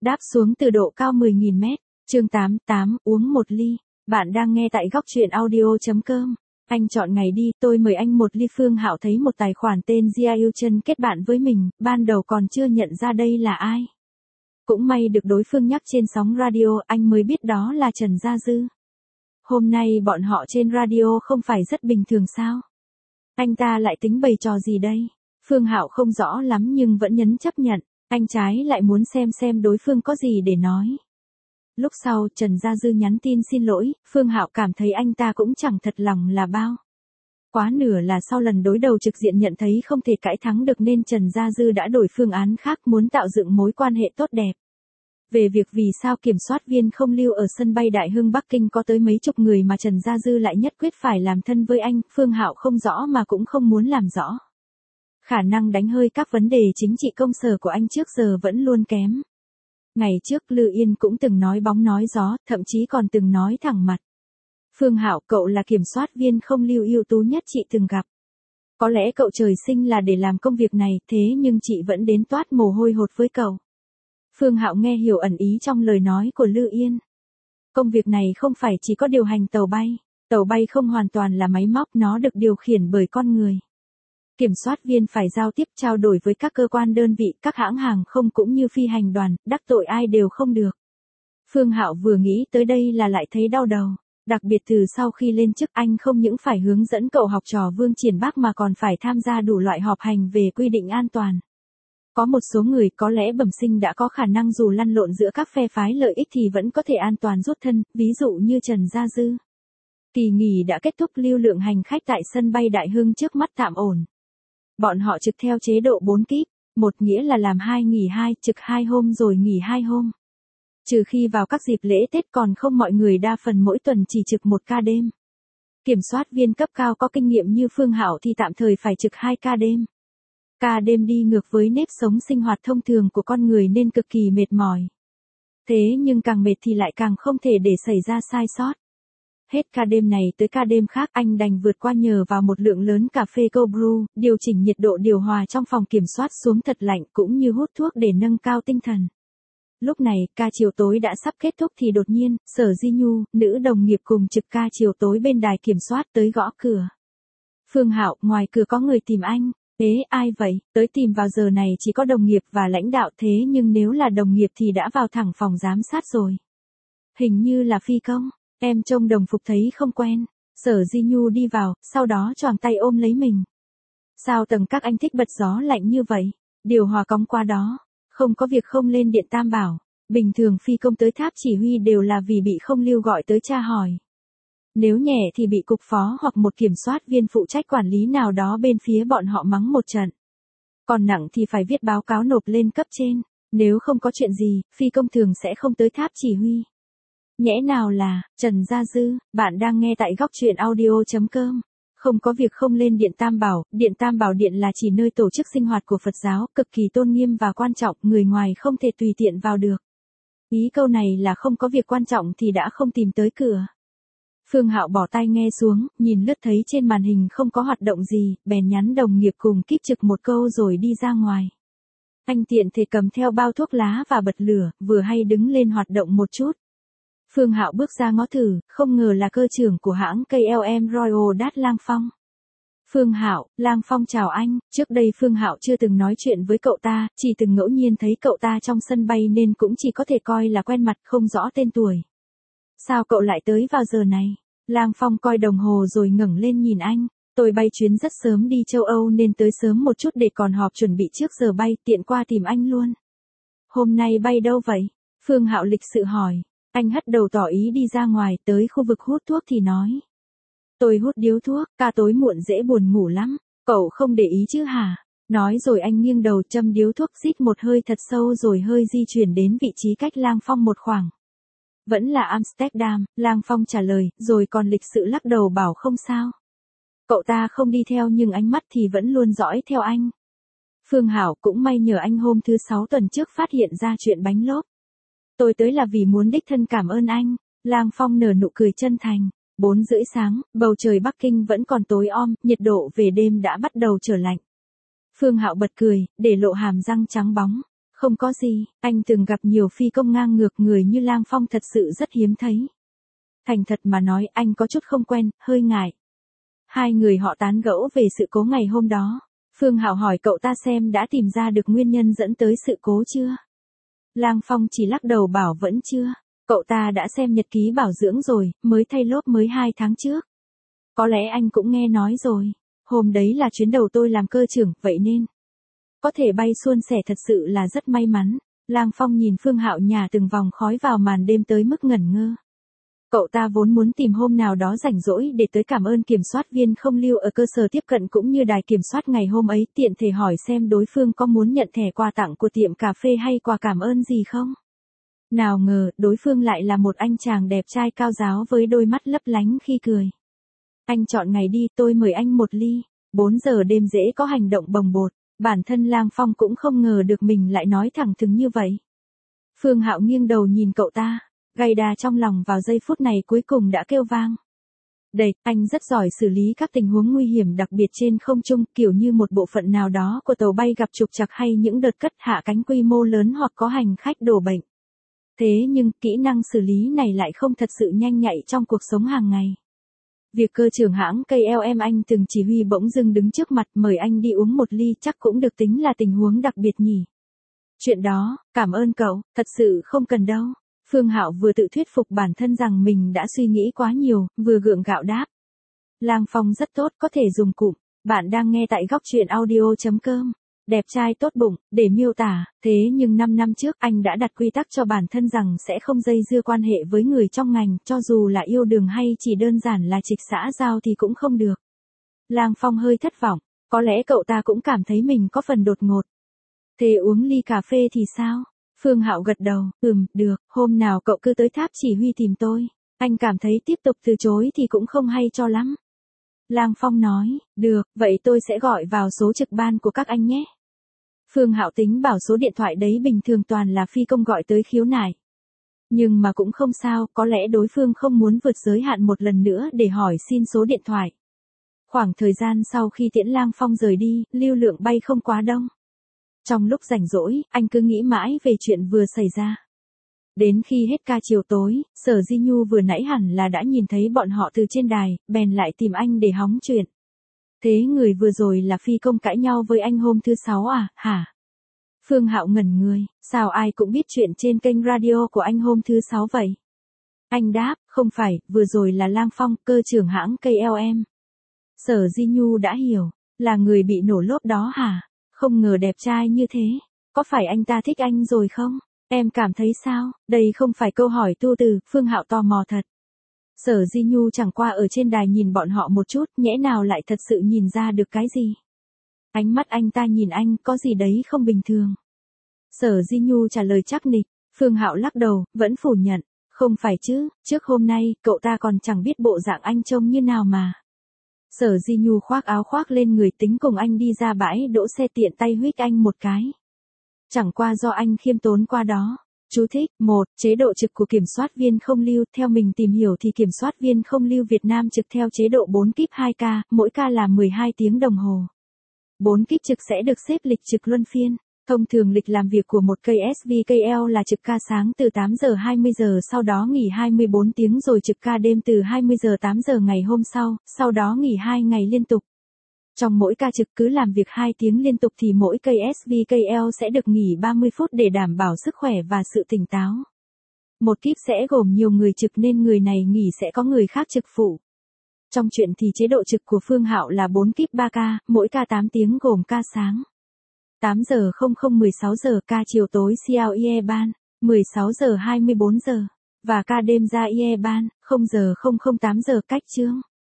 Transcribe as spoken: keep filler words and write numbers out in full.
Đáp xuống từ độ cao mười nghìn mét. Chương tám, tám, uống một ly. Bạn đang nghe tại góc truyện audio.com. Anh chọn ngày đi, tôi mời anh một ly. Phương Hạo thấy một tài khoản tên Jia Yêu Chân kết bạn với mình, ban đầu còn chưa nhận ra đây là ai. Cũng may được đối phương nhắc trên sóng radio, anh mới biết đó là Trần Gia Dư. Hôm nay bọn họ trên radio không phải rất bình thường sao? Anh ta lại tính bày trò gì đây? Phương Hạo không rõ lắm nhưng vẫn nhấn chấp nhận, anh trái lại muốn xem xem đối phương có gì để nói. Lúc sau Trần Gia Dư nhắn tin xin lỗi, Phương Hạo cảm thấy anh ta cũng chẳng thật lòng là bao. Quá nửa là sau lần đối đầu trực diện nhận thấy không thể cãi thắng được nên Trần Gia Dư đã đổi phương án khác, muốn tạo dựng mối quan hệ tốt đẹp. Về việc vì sao kiểm soát viên không lưu ở sân bay Đại Hưng Bắc Kinh có tới mấy chục người mà Trần Gia Dư lại nhất quyết phải làm thân với anh, Phương Hạo không rõ mà cũng không muốn làm rõ. Khả năng đánh hơi các vấn đề chính trị công sở của anh trước giờ vẫn luôn kém. Ngày trước Lư Yên cũng từng nói bóng nói gió, thậm chí còn từng nói thẳng mặt. Phương Hạo, cậu là kiểm soát viên không lưu ưu tú nhất chị từng gặp. Có lẽ cậu trời sinh là để làm công việc này, thế nhưng chị vẫn đến toát mồ hôi hột với cậu. Phương Hạo nghe hiểu ẩn ý trong lời nói của Lư Yên. Công việc này không phải chỉ có điều hành tàu bay, tàu bay không hoàn toàn là máy móc, nó được điều khiển bởi con người. Kiểm soát viên phải giao tiếp trao đổi với các cơ quan đơn vị, các hãng hàng không cũng như phi hành đoàn, đắc tội ai đều không được. Phương Hạo vừa nghĩ tới đây là lại thấy đau đầu. Đặc biệt từ sau khi lên chức, anh không những phải hướng dẫn cậu học trò Vương Triển Bác mà còn phải tham gia đủ loại họp hành về quy định an toàn. Có một số người có lẽ bẩm sinh đã có khả năng dù lăn lộn giữa các phe phái lợi ích thì vẫn có thể an toàn rút thân, ví dụ như Trần Gia Dư. Kỳ nghỉ đã kết thúc, lưu lượng hành khách tại sân bay Đại Hưng trước mắt tạm ổn. Bọn họ trực theo chế độ bốn kíp, một nghĩa là làm hai nghỉ hai, trực hai hôm rồi nghỉ hai hôm. Trừ khi vào các dịp lễ Tết, còn không mọi người đa phần mỗi tuần chỉ trực một ca đêm. Kiểm soát viên cấp cao có kinh nghiệm như Phương Hạo thì tạm thời phải trực hai ca đêm. Ca đêm đi ngược với nếp sống sinh hoạt thông thường của con người nên cực kỳ mệt mỏi. Thế nhưng càng mệt thì lại càng không thể để xảy ra sai sót. Hết ca đêm này tới ca đêm khác, anh đành vượt qua nhờ vào một lượng lớn cà phê cold brew, điều chỉnh nhiệt độ điều hòa trong phòng kiểm soát xuống thật lạnh cũng như hút thuốc để nâng cao tinh thần. Lúc này, ca chiều tối đã sắp kết thúc thì đột nhiên, Sở Di Nhu, nữ đồng nghiệp cùng trực ca chiều tối bên đài kiểm soát tới gõ cửa. Phương Hạo, ngoài cửa có người tìm anh. Ế, ai vậy? Tới tìm vào giờ này chỉ có đồng nghiệp và lãnh đạo, thế nhưng nếu là đồng nghiệp thì đã vào thẳng phòng giám sát rồi. Hình như là phi công, em trông đồng phục thấy không quen. Sở Di Nhu đi vào, sau đó choàng tay ôm lấy mình. Sao tầng các anh thích bật gió lạnh như vậy? Điều hòa cong qua đó. Không có việc không lên điện tam bảo. Bình thường phi công tới tháp chỉ huy đều là vì bị không lưu gọi tới tra hỏi. Nếu nhẹ thì bị cục phó hoặc một kiểm soát viên phụ trách quản lý nào đó bên phía bọn họ mắng một trận. Còn nặng thì phải viết báo cáo nộp lên cấp trên. Nếu không có chuyện gì, phi công thường sẽ không tới tháp chỉ huy. Nhẽ nào là, Trần Gia Dư, bạn đang nghe tại góc truyện audio.com. Không có việc không lên điện tam bảo, điện tam bảo điện là chỉ nơi tổ chức sinh hoạt của Phật giáo, cực kỳ tôn nghiêm và quan trọng, người ngoài không thể tùy tiện vào được. Ý câu này là không có việc quan trọng thì đã không tìm tới cửa. Phương Hạo bỏ tai nghe xuống, nhìn lướt thấy trên màn hình không có hoạt động gì, bèn nhắn đồng nghiệp cùng kíp trực một câu rồi đi ra ngoài. Anh tiện thể cầm theo bao thuốc lá và bật lửa, vừa hay đứng lên hoạt động một chút. Phương Hạo bước ra ngó thử, không ngờ là cơ trưởng của hãng ca lờ em Royal Dutch Lang Phong. Phương Hạo, Lang Phong chào anh, trước đây Phương Hạo chưa từng nói chuyện với cậu ta, chỉ từng ngẫu nhiên thấy cậu ta trong sân bay nên cũng chỉ có thể coi là quen mặt, không rõ tên tuổi. Sao cậu lại tới vào giờ này? Lang Phong coi đồng hồ rồi ngẩng lên nhìn anh. Tôi bay chuyến rất sớm đi châu Âu nên tới sớm một chút để còn họp chuẩn bị trước giờ bay, tiện qua tìm anh luôn. Hôm nay bay đâu vậy? Phương Hạo lịch sự hỏi. Anh hất đầu tỏ ý đi ra ngoài, tới khu vực hút thuốc thì nói. Tôi hút điếu thuốc, ca tối muộn dễ buồn ngủ lắm, cậu không để ý chứ hả? Nói rồi anh nghiêng đầu châm điếu thuốc, rít một hơi thật sâu rồi hơi di chuyển đến vị trí cách Lang Phong một khoảng. Vẫn là Amsterdam, Lang Phong trả lời, rồi còn lịch sự lắc đầu bảo không sao. Cậu ta không đi theo nhưng ánh mắt thì vẫn luôn dõi theo anh. Phương Hạo, cũng may nhờ anh hôm thứ sáu tuần trước phát hiện ra chuyện bánh lốp. Tôi tới là vì muốn đích thân cảm ơn anh. Lang Phong nở nụ cười chân thành. Bốn rưỡi sáng, bầu trời Bắc Kinh vẫn còn tối om, nhiệt độ về đêm đã bắt đầu trở lạnh. Phương Hạo bật cười, để lộ hàm răng trắng bóng. Không có gì, anh từng gặp nhiều phi công ngang ngược, người như Lang Phong thật sự rất hiếm thấy. Thành thật mà nói, anh có chút không quen, hơi ngại. Hai người họ tán gẫu về sự cố ngày hôm đó. Phương Hạo hỏi cậu ta xem đã tìm ra được nguyên nhân dẫn tới sự cố chưa. Lang Phong chỉ lắc đầu bảo vẫn chưa. Cậu ta đã xem nhật ký bảo dưỡng rồi, mới thay lốp mới hai tháng trước. Có lẽ anh cũng nghe nói rồi. Hôm đấy là chuyến đầu tôi làm cơ trưởng, vậy nên có thể bay suôn sẻ thật sự là rất may mắn. Lang Phong nhìn Phương Hạo nhả từng vòng khói vào màn đêm tới mức ngẩn ngơ. Cậu ta vốn muốn tìm hôm nào đó rảnh rỗi để tới cảm ơn kiểm soát viên không lưu ở cơ sở tiếp cận cũng như đài kiểm soát ngày hôm ấy, tiện thể hỏi xem đối phương có muốn nhận thẻ quà tặng của tiệm cà phê hay quà cảm ơn gì không. Nào ngờ, đối phương lại là một anh chàng đẹp trai cao ráo với đôi mắt lấp lánh khi cười. Anh chọn ngày đi, tôi mời anh một ly. Bốn giờ đêm dễ có hành động bồng bột. Bản thân Lang Phong cũng không ngờ được mình lại nói thẳng thừng như vậy. Phương Hạo nghiêng đầu nhìn cậu ta. Gay đà trong lòng vào giây phút này cuối cùng đã kêu vang. Đây, anh rất giỏi xử lý các tình huống nguy hiểm đặc biệt trên không trung, kiểu như một bộ phận nào đó của tàu bay gặp trục trặc hay những đợt cất hạ cánh quy mô lớn hoặc có hành khách đổ bệnh. Thế nhưng, kỹ năng xử lý này lại không thật sự nhanh nhạy trong cuộc sống hàng ngày. Việc cơ trưởng hãng ca lờ em anh từng chỉ huy bỗng dưng đứng trước mặt mời anh đi uống một ly chắc cũng được tính là tình huống đặc biệt nhỉ. Chuyện đó, cảm ơn cậu, thật sự không cần đâu. Phương Hạo vừa tự thuyết phục bản thân rằng mình đã suy nghĩ quá nhiều, vừa gượng gạo đáp. Lang Phong rất tốt, có thể dùng cụm. Bạn đang nghe tại góc truyện audio chấm com. Đẹp trai tốt bụng, để miêu tả, thế nhưng năm năm trước anh đã đặt quy tắc cho bản thân rằng sẽ không dây dưa quan hệ với người trong ngành, cho dù là yêu đương hay chỉ đơn giản là trịch xã giao thì cũng không được. Lang Phong hơi thất vọng, có lẽ cậu ta cũng cảm thấy mình có phần đột ngột. Thế uống ly cà phê thì sao? Phương Hạo gật đầu, ừm, được, hôm nào cậu cứ tới tháp chỉ huy tìm tôi. Anh cảm thấy tiếp tục từ chối thì cũng không hay cho lắm. Lang Phong nói, được, vậy tôi sẽ gọi vào số trực ban của các anh nhé. Phương Hạo tính bảo số điện thoại đấy bình thường toàn là phi công gọi tới khiếu nại. Nhưng mà cũng không sao, có lẽ đối phương không muốn vượt giới hạn một lần nữa để hỏi xin số điện thoại. Khoảng thời gian sau khi tiễn Lang Phong rời đi, lưu lượng bay không quá đông. Trong lúc rảnh rỗi, anh cứ nghĩ mãi về chuyện vừa xảy ra. Đến khi hết ca chiều tối, Sở Di Nhu vừa nãy hẳn là đã nhìn thấy bọn họ từ trên đài, bèn lại tìm anh để hóng chuyện. Thế người vừa rồi là phi công cãi nhau với anh hôm thứ sáu à, hả? Phương Hạo ngẩn người, sao ai cũng biết chuyện trên kênh radio của anh hôm thứ sáu vậy? Anh đáp, không phải, vừa rồi là Lang Phong, cơ trưởng hãng ca lờ em. Sở Di Nhu đã hiểu, là người bị nổ lốp đó hả? Không ngờ đẹp trai như thế, có phải anh ta thích anh rồi không? Em cảm thấy sao? Đây không phải câu hỏi tu từ, Phương Hạo tò mò thật. Sở Di Nhu chẳng qua ở trên đài nhìn bọn họ một chút, nhẽ nào lại thật sự nhìn ra được cái gì? Ánh mắt anh ta nhìn anh, có gì đấy không bình thường. Sở Di Nhu trả lời chắc nịch, Phương Hạo lắc đầu, vẫn phủ nhận, không phải chứ, trước hôm nay, cậu ta còn chẳng biết bộ dạng anh trông như nào mà. Sở Di Nhu khoác áo khoác lên người tính cùng anh đi ra bãi đỗ xe tiện tay huých anh một cái. Chẳng qua do anh khiêm tốn qua đó. Chú thích, một Chế độ trực của kiểm soát viên không lưu, theo mình tìm hiểu thì kiểm soát viên không lưu Việt Nam trực theo chế độ bốn kíp hai ca, mỗi ca là mười hai tiếng đồng hồ. bốn kíp trực sẽ được xếp lịch trực luân phiên. Thông thường lịch làm việc của một ca ét vê ca lờ là trực ca sáng từ tám giờ hai mươi giờ sau đó nghỉ hai mươi bốn tiếng rồi trực ca đêm từ hai mươi giờ tám giờ ngày hôm sau, sau đó nghỉ hai ngày liên tục. Trong mỗi ca trực cứ làm việc hai tiếng liên tục thì mỗi ca ét vê ca lờ sẽ được nghỉ ba mươi phút để đảm bảo sức khỏe và sự tỉnh táo. Một kíp sẽ gồm nhiều người trực nên người này nghỉ sẽ có người khác trực phụ. Trong chuyện thì chế độ trực của Phương Hạo là bốn kíp ba ca, mỗi ca tám tiếng gồm ca sáng tám giờ không không mười sáu giờ, ca chiều tối xê lờ i e ban mười sáu giờ hai mươi bốn giờ và ca đêm ra i e ban không giờ không không tám giờ cách chương.